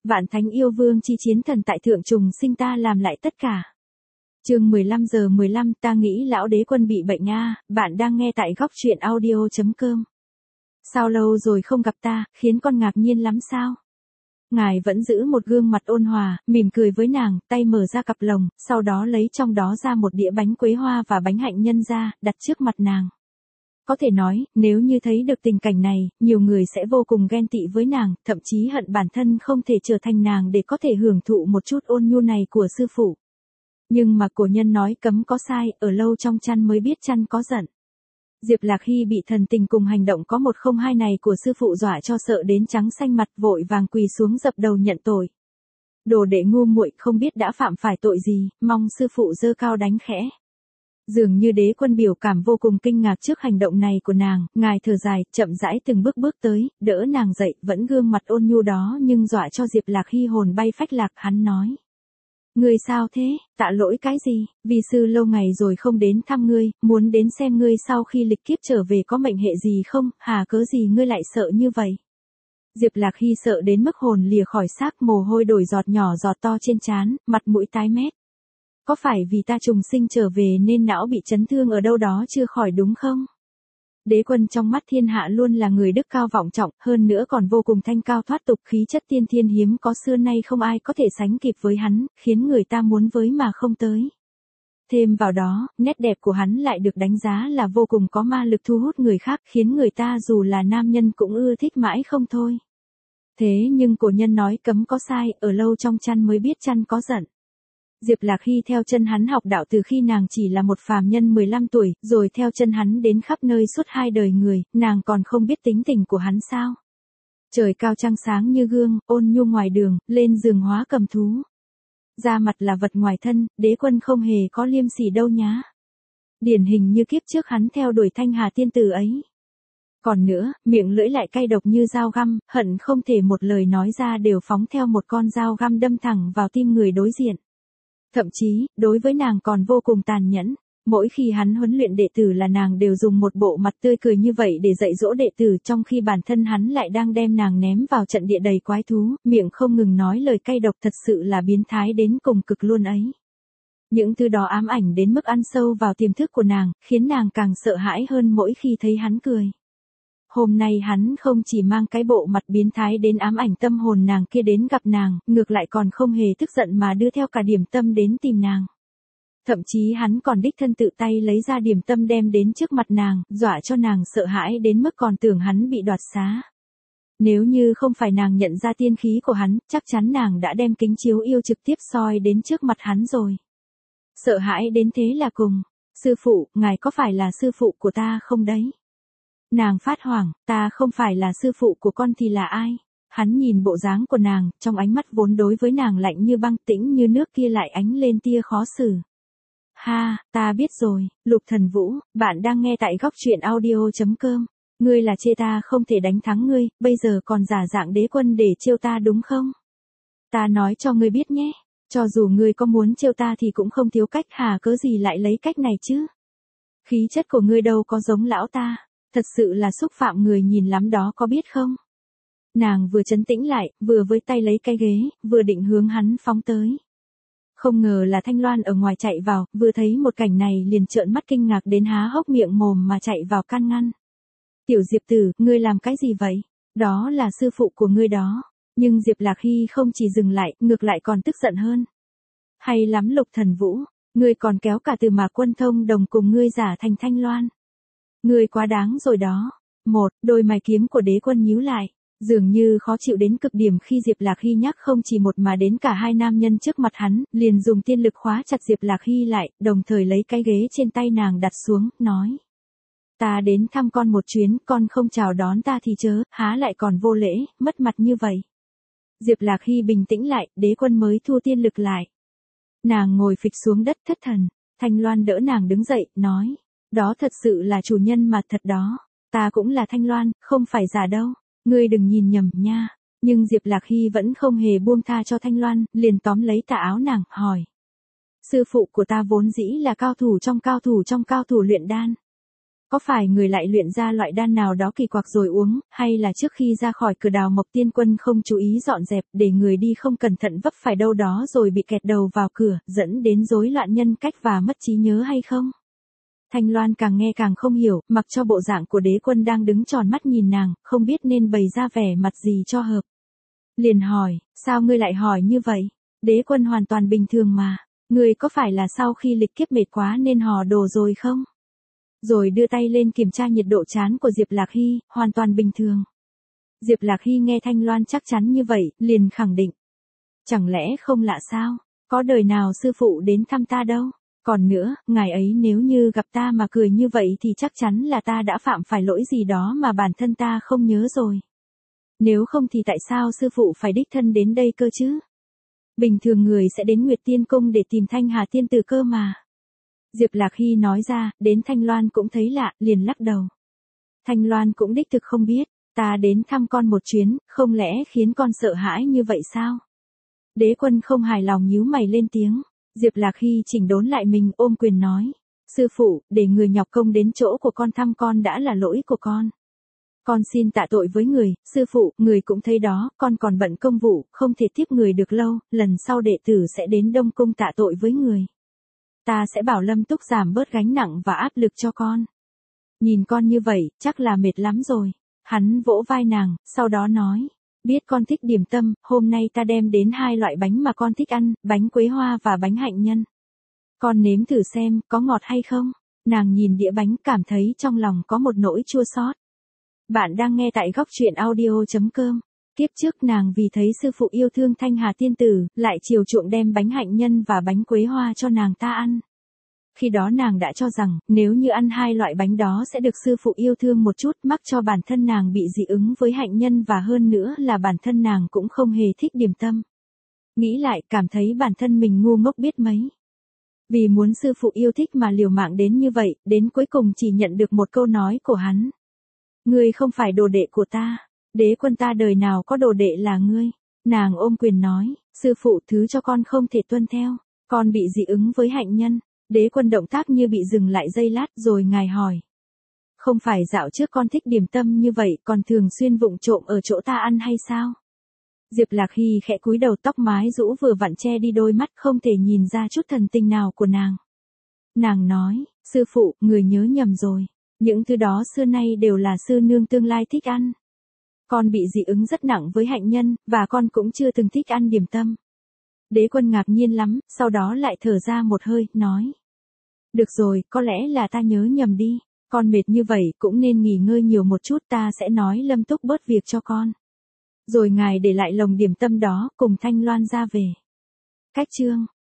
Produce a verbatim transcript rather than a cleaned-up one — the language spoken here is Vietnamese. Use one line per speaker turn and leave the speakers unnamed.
Vạn thánh yêu vương chi chiến thần tại thượng trùng sinh ta làm lại tất cả. Chương mười lăm giờ mười lăm ta nghĩ lão đế quân bị bệnh a, bạn đang nghe tại góc truyện audio chấm com. Sao lâu rồi không gặp ta, khiến con ngạc nhiên lắm sao? Ngài vẫn giữ một gương mặt ôn hòa, mỉm cười với nàng, tay mở ra cặp lồng, sau đó lấy trong đó ra một đĩa bánh quế hoa và bánh hạnh nhân ra, đặt trước mặt nàng. Có thể nói, nếu như thấy được tình cảnh này, nhiều người sẽ vô cùng ghen tị với nàng, thậm chí hận bản thân không thể trở thành nàng để có thể hưởng thụ một chút ôn nhu này của sư phụ. Nhưng mà cổ nhân nói cấm có sai, ở lâu trong chăn mới biết chăn có giận. Diệp Lạc Hy bị thần tình cùng hành động có một không hai này của sư phụ dọa cho sợ đến trắng xanh mặt, vội vàng quỳ xuống dập đầu nhận tội. Đồ đệ ngu muội không biết đã phạm phải tội gì, mong sư phụ giơ cao đánh khẽ. Dường như đế quân biểu cảm vô cùng kinh ngạc trước hành động này của nàng, ngài thở dài, chậm rãi từng bước bước tới, đỡ nàng dậy, vẫn gương mặt ôn nhu đó nhưng dọa cho Diệp Lạc Hy hồn bay phách lạc, hắn nói. Ngươi sao thế, tạ lỗi cái gì, vì sư lâu ngày rồi không đến thăm ngươi, muốn đến xem ngươi sau khi lịch kiếp trở về có mệnh hệ gì không, hà cớ gì ngươi lại sợ như vậy. Diệp Lạc Hy sợ đến mức hồn lìa khỏi xác, mồ hôi đổi giọt nhỏ giọt to trên trán, mặt mũi tái mét. Có phải vì ta trùng sinh trở về nên não bị chấn thương ở đâu đó chưa khỏi đúng không? Đế quân trong mắt thiên hạ luôn là người đức cao vọng trọng, hơn nữa còn vô cùng thanh cao thoát tục, khí chất tiên thiên hiếm có, xưa nay không ai có thể sánh kịp với hắn, khiến người ta muốn với mà không tới. Thêm vào đó, nét đẹp của hắn lại được đánh giá là vô cùng có ma lực thu hút người khác, khiến người ta dù là nam nhân cũng ưa thích mãi không thôi. Thế nhưng cổ nhân nói cấm có sai, ở lâu trong chăn mới biết chăn có giận. Diệp Lạc Hy theo chân hắn học đạo từ khi nàng chỉ là một phàm nhân mười lăm tuổi, rồi theo chân hắn đến khắp nơi suốt hai đời người, nàng còn không biết tính tình của hắn sao? Trời cao trăng sáng như gương, ôn nhu ngoài đường, lên giường hóa cầm thú. Da mặt là vật ngoài thân, đế quân không hề có liêm sỉ đâu nhá. Điển hình như kiếp trước hắn theo đuổi Thanh Hà tiên tử ấy. Còn nữa, miệng lưỡi lại cay độc như dao găm, hận không thể một lời nói ra đều phóng theo một con dao găm đâm thẳng vào tim người đối diện. Thậm chí, đối với nàng còn vô cùng tàn nhẫn. Mỗi khi hắn huấn luyện đệ tử là nàng đều dùng một bộ mặt tươi cười như vậy để dạy dỗ đệ tử, trong khi bản thân hắn lại đang đem nàng ném vào trận địa đầy quái thú, miệng không ngừng nói lời cay độc, thật sự là biến thái đến cùng cực luôn ấy. Những thứ đó ám ảnh đến mức ăn sâu vào tiềm thức của nàng, khiến nàng càng sợ hãi hơn mỗi khi thấy hắn cười. Hôm nay hắn không chỉ mang cái bộ mặt biến thái đến ám ảnh tâm hồn nàng kia đến gặp nàng, ngược lại còn không hề tức giận mà đưa theo cả điểm tâm đến tìm nàng. Thậm chí hắn còn đích thân tự tay lấy ra điểm tâm đem đến trước mặt nàng, dọa cho nàng sợ hãi đến mức còn tưởng hắn bị đoạt xá. Nếu như không phải nàng nhận ra tiên khí của hắn, chắc chắn nàng đã đem kính chiếu yêu trực tiếp soi đến trước mặt hắn rồi. Sợ hãi đến thế là cùng. Sư phụ, ngài có phải là sư phụ của ta không đấy? Nàng phát hoảng, ta không phải là sư phụ của con thì là ai? Hắn nhìn bộ dáng của nàng, trong ánh mắt vốn đối với nàng lạnh như băng, tĩnh như nước kia lại ánh lên tia khó xử. Ha, ta biết rồi, Lục Thần Vũ, bạn đang nghe tại góc truyện audio chấm com. Ngươi là chê ta không thể đánh thắng ngươi, bây giờ còn giả dạng đế quân để trêu ta đúng không? Ta nói cho ngươi biết nhé, cho dù ngươi có muốn trêu ta thì cũng không thiếu cách, hà cớ gì lại lấy cách này chứ? Khí chất của ngươi đâu có giống lão ta. Thật sự là xúc phạm người nhìn lắm đó có biết không? Nàng vừa trấn tĩnh lại, vừa với tay lấy cái ghế, vừa định hướng hắn phóng tới. Không ngờ là Thanh Loan ở ngoài chạy vào, vừa thấy một cảnh này liền trợn mắt kinh ngạc đến há hốc miệng mồm mà chạy vào can ngăn. Tiểu Diệp tử, ngươi làm cái gì vậy? Đó là sư phụ của ngươi đó. Nhưng Diệp Lạc Hy không chỉ dừng lại, ngược lại còn tức giận hơn. Hay lắm Lục Thần Vũ, ngươi còn kéo cả Từ Mạc Quân Thông Đồng cùng ngươi giả thành Thanh Loan. Ngươi quá đáng rồi đó. Một, đôi mày kiếm của đế quân nhíu lại, dường như khó chịu đến cực điểm khi Diệp Lạc Hy nhắc không chỉ một mà đến cả hai nam nhân trước mặt hắn, liền dùng tiên lực khóa chặt Diệp Lạc Hy lại, đồng thời lấy cái ghế trên tay nàng đặt xuống, nói. Ta đến thăm con một chuyến, con không chào đón ta thì chớ, há lại còn vô lễ, mất mặt như vậy. Diệp Lạc Hy bình tĩnh lại, đế quân mới thu tiên lực lại. Nàng ngồi phịch xuống đất thất thần, Thanh Loan đỡ nàng đứng dậy, nói. Đó thật sự là chủ nhân mà thật đó. Ta cũng là Thanh Loan, không phải giả đâu. Ngươi đừng nhìn nhầm nha. Nhưng Diệp Lạc Hy vẫn không hề buông tha cho Thanh Loan, liền tóm lấy tà áo nàng, hỏi. Sư phụ của ta vốn dĩ là cao thủ trong cao thủ trong cao thủ luyện đan. Có phải người lại luyện ra loại đan nào đó kỳ quặc rồi uống, hay là trước khi ra khỏi cửa Đào Mộc Tiên Quân không chú ý dọn dẹp để người đi không cẩn thận vấp phải đâu đó rồi bị kẹt đầu vào cửa, dẫn đến rối loạn nhân cách và mất trí nhớ hay không? Thanh Loan càng nghe càng không hiểu, mặc cho bộ dạng của Đế Quân đang đứng tròn mắt nhìn nàng, không biết nên bày ra vẻ mặt gì cho hợp. Liền hỏi, sao ngươi lại hỏi như vậy? Đế Quân hoàn toàn bình thường mà. Ngươi có phải là sau khi lịch kiếp mệt quá nên hò đồ rồi không? Rồi đưa tay lên kiểm tra nhiệt độ trán của Diệp Lạc Hy, hoàn toàn bình thường. Diệp Lạc Hy nghe Thanh Loan chắc chắn như vậy, liền khẳng định. Chẳng lẽ không lạ sao? Có đời nào sư phụ đến thăm ta đâu? Còn nữa, ngài ấy nếu như gặp ta mà cười như vậy thì chắc chắn là ta đã phạm phải lỗi gì đó mà bản thân ta không nhớ rồi. Nếu không thì tại sao sư phụ phải đích thân đến đây cơ chứ? Bình thường người sẽ đến Nguyệt Tiên Cung để tìm Thanh Hà Tiên Tử cơ mà. Diệp Lạc Hy nói ra, đến Thanh Loan cũng thấy lạ, liền lắc đầu. Thanh Loan cũng đích thực không biết, ta đến thăm con một chuyến, không lẽ khiến con sợ hãi như vậy sao? Đế Quân không hài lòng nhíu mày lên tiếng. Diệp Lạc Hy chỉnh đốn lại mình ôm quyền nói. Sư phụ, để người nhọc công đến chỗ của con thăm con đã là lỗi của con. Con xin tạ tội với người, sư phụ, người cũng thấy đó, con còn bận công vụ, không thể tiếp người được lâu, lần sau đệ tử sẽ đến Đông Cung tạ tội với người. Ta sẽ bảo Lâm Túc giảm bớt gánh nặng và áp lực cho con. Nhìn con như vậy, chắc là mệt lắm rồi. Hắn vỗ vai nàng, sau đó nói. Biết con thích điểm tâm, hôm nay ta đem đến hai loại bánh mà con thích ăn, bánh quế hoa và bánh hạnh nhân. Con nếm thử xem, có ngọt hay không? Nàng nhìn đĩa bánh cảm thấy trong lòng có một nỗi chua xót. Bạn đang nghe tại góc truyện audio chấm com. Kiếp trước nàng vì thấy sư phụ yêu thương Thanh Hà Tiên Tử, lại chiều chuộng đem bánh hạnh nhân và bánh quế hoa cho nàng ta ăn. Khi đó nàng đã cho rằng, nếu như ăn hai loại bánh đó sẽ được sư phụ yêu thương một chút, mắc cho bản thân nàng bị dị ứng với hạnh nhân và hơn nữa là bản thân nàng cũng không hề thích điểm tâm. Nghĩ lại, cảm thấy bản thân mình ngu ngốc biết mấy. Vì muốn sư phụ yêu thích mà liều mạng đến như vậy, đến cuối cùng chỉ nhận được một câu nói của hắn. Ngươi không phải đồ đệ của ta, Đế Quân ta đời nào có đồ đệ là ngươi. Nàng ôm quyền nói, sư phụ thứ cho con không thể tuân theo, con bị dị ứng với hạnh nhân. Đế Quân động tác như bị dừng lại giây lát rồi ngài hỏi. Không phải dạo trước con thích điểm tâm như vậy còn thường xuyên vụng trộm ở chỗ ta ăn hay sao? Diệp Lạc Hy khẽ cúi đầu tóc mái rũ vừa vặn che đi đôi mắt không thể nhìn ra chút thần tình nào của nàng. Nàng nói, sư phụ, người nhớ nhầm rồi. Những thứ đó xưa nay đều là sư nương tương lai thích ăn. Con bị dị ứng rất nặng với hạnh nhân, và con cũng chưa từng thích ăn điểm tâm. Đế Quân ngạc nhiên lắm, sau đó lại thở ra một hơi, nói. Được rồi, có lẽ là ta nhớ nhầm đi, con mệt như vậy cũng nên nghỉ ngơi nhiều một chút, ta sẽ nói Lâm Túc bớt việc cho con. Rồi ngài để lại lồng điểm tâm đó, cùng Thanh Loan ra về. Cách chương